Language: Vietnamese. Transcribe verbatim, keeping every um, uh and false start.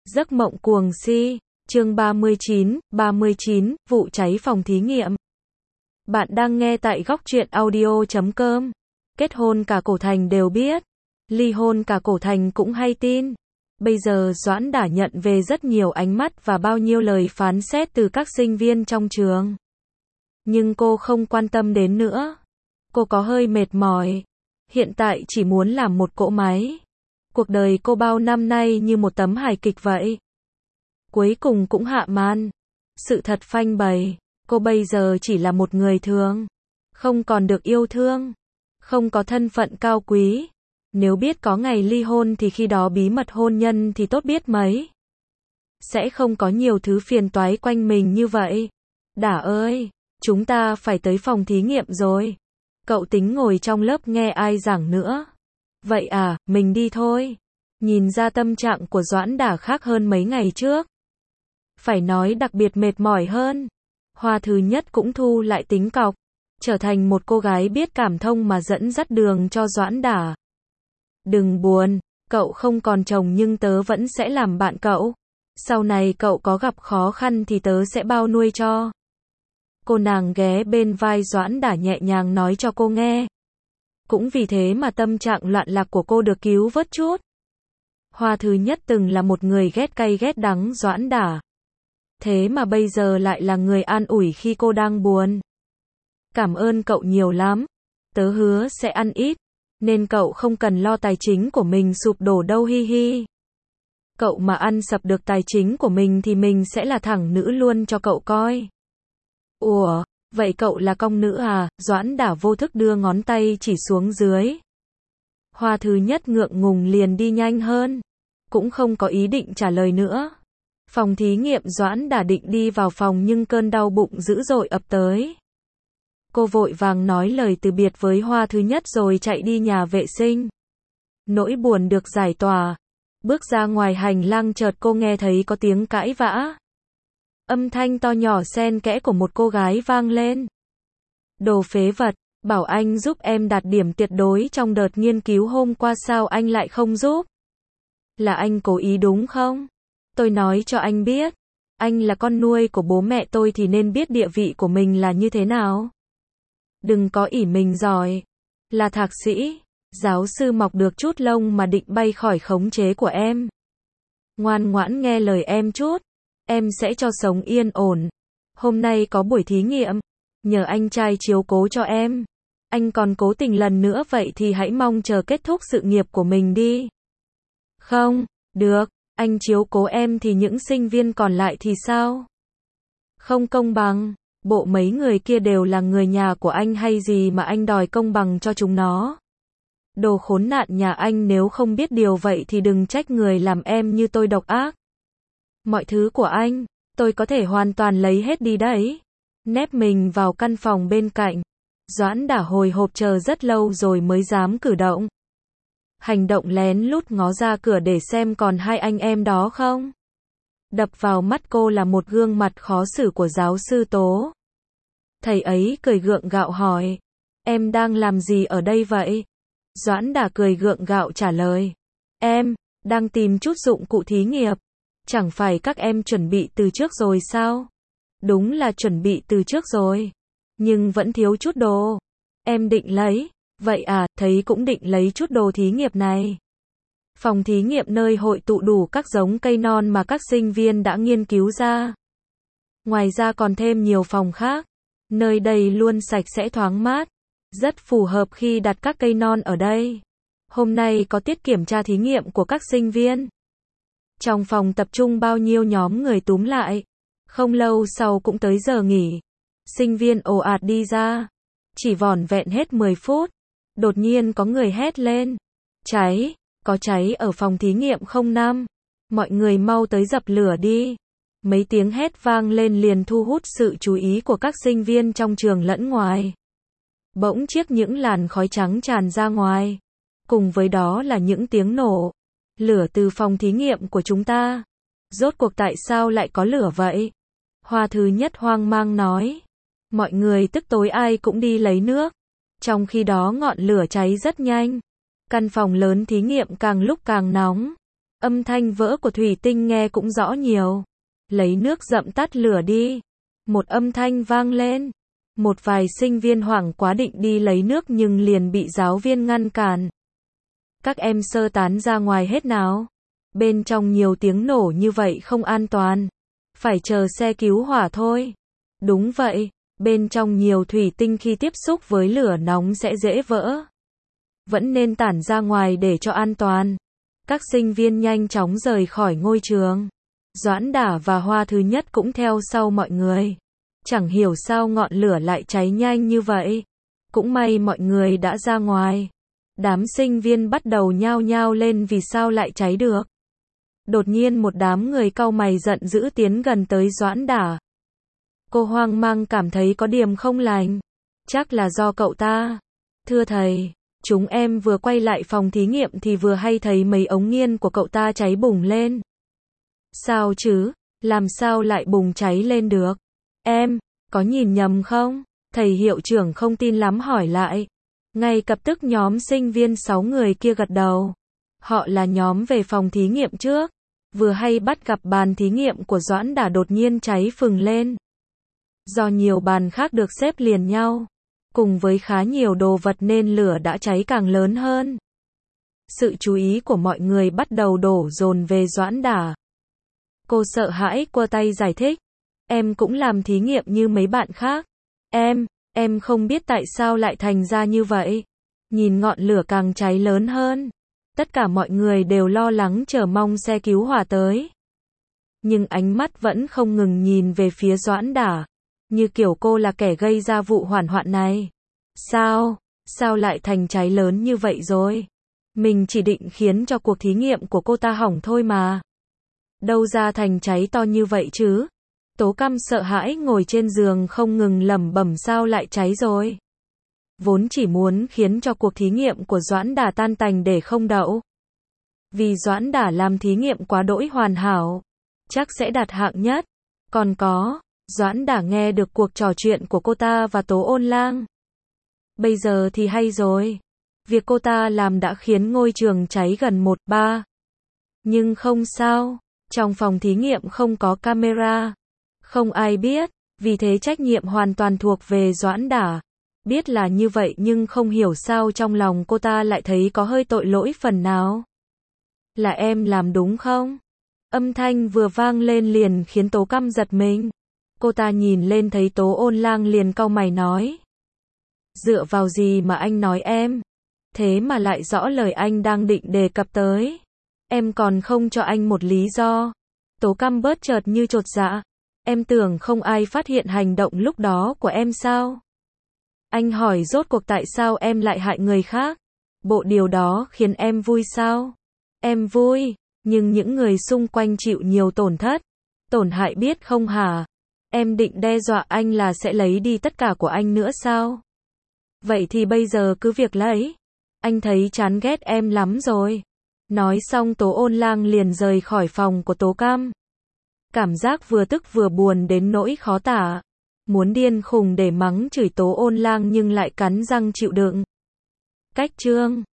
Giấc mộng cuồng si, chương ba mươi chín, ba mươi chín, vụ cháy phòng thí nghiệm. Bạn đang nghe tại góc truyện audio chấm com. Kết hôn cả cổ thành đều biết, ly hôn cả cổ thành cũng hay tin. Bây giờ Doãn đã nhận về rất nhiều ánh mắt và bao nhiêu lời phán xét từ các sinh viên trong trường. Nhưng cô không quan tâm đến nữa. Cô có hơi mệt mỏi. Hiện tại chỉ muốn làm một cỗ máy. Cuộc đời cô bao năm nay như một tấm hài kịch vậy. Cuối cùng cũng hạ màn. Sự thật phanh bày, cô bây giờ chỉ là một người thường. Không còn được yêu thương. Không có thân phận cao quý. Nếu biết có ngày ly hôn thì khi đó bí mật hôn nhân thì tốt biết mấy. Sẽ không có nhiều thứ phiền toái quanh mình như vậy. Đả ơi, chúng ta phải tới phòng thí nghiệm rồi. Cậu tính ngồi trong lớp nghe ai giảng nữa. Vậy à, mình đi thôi. Nhìn ra tâm trạng của Doãn Đả khác hơn mấy ngày trước. Phải nói đặc biệt mệt mỏi hơn. Hoa thứ nhất cũng thu lại tính cọc. Trở thành một cô gái biết cảm thông mà dẫn dắt đường cho Doãn Đả. Đừng buồn, cậu không còn chồng nhưng tớ vẫn sẽ làm bạn cậu. Sau này cậu có gặp khó khăn thì tớ sẽ bao nuôi cho. Cô nàng ghé bên vai Doãn Đả nhẹ nhàng nói cho cô nghe. Cũng vì thế mà tâm trạng loạn lạc của cô được cứu vớt chút. Hoa thứ nhất từng là một người ghét cay ghét đắng Doãn Đả. Thế mà bây giờ lại là người an ủi khi cô đang buồn. Cảm ơn cậu nhiều lắm. Tớ hứa sẽ ăn ít. Nên cậu không cần lo tài chính của mình sụp đổ đâu hi hi. Cậu mà ăn sập được tài chính của mình thì mình sẽ là thẳng nữ luôn cho cậu coi. Ủa, vậy cậu là công nữ à? Doãn Đả vô thức đưa ngón tay chỉ xuống dưới. Hoa thứ nhất ngượng ngùng liền đi nhanh hơn. Cũng không có ý định trả lời nữa. Phòng thí nghiệm Doãn Đả định đi vào phòng nhưng cơn đau bụng dữ dội ập tới. Cô vội vàng nói lời từ biệt với Hoa thứ nhất rồi chạy đi nhà vệ sinh. Nỗi buồn được giải tỏa. Bước ra ngoài hành lang chợt cô nghe thấy có tiếng cãi vã. Âm thanh to nhỏ xen kẽ của một cô gái vang lên. Đồ phế vật, bảo anh giúp em đạt điểm tuyệt đối trong đợt nghiên cứu hôm qua sao anh lại không giúp? Là anh cố ý đúng không? Tôi nói cho anh biết, anh là con nuôi của bố mẹ tôi thì nên biết địa vị của mình là như thế nào. Đừng có ỷ mình giỏi, là thạc sĩ, giáo sư mọc được chút lông mà định bay khỏi khống chế của em. Ngoan ngoãn nghe lời em chút, em sẽ cho sống yên ổn. Hôm nay có buổi thí nghiệm, nhờ anh trai chiếu cố cho em. Anh còn cố tình lần nữa vậy thì hãy mong chờ kết thúc sự nghiệp của mình đi. Không, được, anh chiếu cố em thì những sinh viên còn lại thì sao? Không công bằng, bộ mấy người kia đều là người nhà của anh hay gì mà anh đòi công bằng cho chúng nó. Đồ khốn nạn nhà anh nếu không biết điều vậy thì đừng trách người làm em như tôi độc ác. Mọi thứ của anh, tôi có thể hoàn toàn lấy hết đi đấy. Nép mình vào căn phòng bên cạnh. Doãn Đả hồi hộp chờ rất lâu rồi mới dám cử động. Hành động lén lút ngó ra cửa để xem còn hai anh em đó không. Đập vào mắt cô là một gương mặt khó xử của giáo sư Tố. Thầy ấy cười gượng gạo hỏi. Em đang làm gì ở đây vậy? Doãn Đả cười gượng gạo trả lời. Em, đang tìm chút dụng cụ thí nghiệm. Chẳng phải các em chuẩn bị từ trước rồi sao? Đúng là chuẩn bị từ trước rồi. Nhưng vẫn thiếu chút đồ. Em định lấy. Vậy à, thấy cũng định lấy chút đồ thí nghiệm này. Phòng thí nghiệm nơi hội tụ đủ các giống cây non mà các sinh viên đã nghiên cứu ra. Ngoài ra còn thêm nhiều phòng khác. Nơi đây luôn sạch sẽ thoáng mát. Rất phù hợp khi đặt các cây non ở đây. Hôm nay có tiết kiểm tra thí nghiệm của các sinh viên. Trong phòng tập trung bao nhiêu nhóm người túm lại. Không lâu sau cũng tới giờ nghỉ. Sinh viên ồ ạt đi ra. Chỉ vỏn vẹn hết mười phút. Đột nhiên có người hét lên. Cháy, có cháy ở phòng thí nghiệm không năm. Mọi người mau tới dập lửa đi. Mấy tiếng hét vang lên liền thu hút sự chú ý của các sinh viên trong trường lẫn ngoài. Bỗng chiếc những làn khói trắng tràn ra ngoài. Cùng với đó là những tiếng nổ. Lửa từ phòng thí nghiệm của chúng ta. Rốt cuộc tại sao lại có lửa vậy? Hoa thứ nhất hoang mang nói. Mọi người tức tối ai cũng đi lấy nước. Trong khi đó ngọn lửa cháy rất nhanh. Căn phòng lớn thí nghiệm càng lúc càng nóng. Âm thanh vỡ của thủy tinh nghe cũng rõ nhiều. Lấy nước dậm tắt lửa đi. Một âm thanh vang lên. Một vài sinh viên hoảng quá định đi lấy nước nhưng liền bị giáo viên ngăn cản. Các em sơ tán ra ngoài hết nào. Bên trong nhiều tiếng nổ như vậy không an toàn. Phải chờ xe cứu hỏa thôi. Đúng vậy, bên trong nhiều thủy tinh khi tiếp xúc với lửa nóng sẽ dễ vỡ. Vẫn nên tản ra ngoài để cho an toàn. Các sinh viên nhanh chóng rời khỏi ngôi trường. Doãn Đả và Hoa thứ nhất cũng theo sau mọi người. Chẳng hiểu sao ngọn lửa lại cháy nhanh như vậy. Cũng may mọi người đã ra ngoài. Đám sinh viên bắt đầu nhao nhao lên vì sao lại cháy được. Đột nhiên một đám người cau mày giận dữ tiến gần tới Doãn Đả. Cô hoang mang cảm thấy có điểm không lành. Chắc là do cậu ta. Thưa thầy, chúng em vừa quay lại phòng thí nghiệm thì vừa hay thấy mấy ống nghiên của cậu ta cháy bùng lên. Sao chứ? Làm sao lại bùng cháy lên được? Em, có nhìn nhầm không? Thầy hiệu trưởng không tin lắm hỏi lại. Ngay lập tức nhóm sinh viên sáu người kia gật đầu. Họ là nhóm về phòng thí nghiệm trước. Vừa hay bắt gặp bàn thí nghiệm của Doãn Đả đột nhiên cháy phừng lên. Do nhiều bàn khác được xếp liền nhau, cùng với khá nhiều đồ vật nên lửa đã cháy càng lớn hơn. Sự chú ý của mọi người bắt đầu đổ dồn về Doãn Đả. Cô sợ hãi quơ tay giải thích. Em cũng làm thí nghiệm như mấy bạn khác. Em, em không biết tại sao lại thành ra như vậy. Nhìn ngọn lửa càng cháy lớn hơn. Tất cả mọi người đều lo lắng chờ mong xe cứu hỏa tới. Nhưng ánh mắt vẫn không ngừng nhìn về phía Doãn Đả. Như kiểu cô là kẻ gây ra vụ hỏa hoạn này. Sao? Sao lại thành cháy lớn như vậy rồi? Mình chỉ định khiến cho cuộc thí nghiệm của cô ta hỏng thôi mà. Đâu ra thành cháy to như vậy chứ? Tố Căm sợ hãi ngồi trên giường không ngừng lẩm bẩm sao lại cháy rồi. Vốn chỉ muốn khiến cho cuộc thí nghiệm của Doãn Đả tan tành để không đậu. Vì Doãn Đả làm thí nghiệm quá đỗi hoàn hảo. Chắc sẽ đạt hạng nhất. Còn có, Doãn Đả nghe được cuộc trò chuyện của cô ta và Tố Ôn Lang. Bây giờ thì hay rồi. Việc cô ta làm đã khiến ngôi trường cháy gần một ba. Nhưng không sao, trong phòng thí nghiệm không có camera. Không ai biết, vì thế trách nhiệm hoàn toàn thuộc về Doãn Đả. Biết là như vậy nhưng không hiểu sao trong lòng cô ta lại thấy có hơi tội lỗi phần nào. Là em làm đúng không? Âm thanh vừa vang lên liền khiến Tố Căm giật mình. Cô ta nhìn lên thấy Tố Ôn Lang liền cau mày nói. Dựa vào gì mà anh nói em? Thế mà lại rõ lời anh đang định đề cập tới. Em còn không cho anh một lý do. Tố Căm bớt chợt như chột dạ. Em tưởng không ai phát hiện hành động lúc đó của em sao? Anh hỏi rốt cuộc tại sao em lại hại người khác? Bộ điều đó khiến em vui sao? Em vui, nhưng những người xung quanh chịu nhiều tổn thất. Tổn hại biết không hả? Em định đe dọa anh là sẽ lấy đi tất cả của anh nữa sao? Vậy thì bây giờ cứ việc lấy. Anh thấy chán ghét em lắm rồi. Nói xong Tố Ôn Lang liền rời khỏi phòng của Tố Căm. Cảm giác vừa tức vừa buồn đến nỗi khó tả. Muốn điên khùng để mắng chửi Tố Ôn Lang nhưng lại cắn răng chịu đựng. Cách chương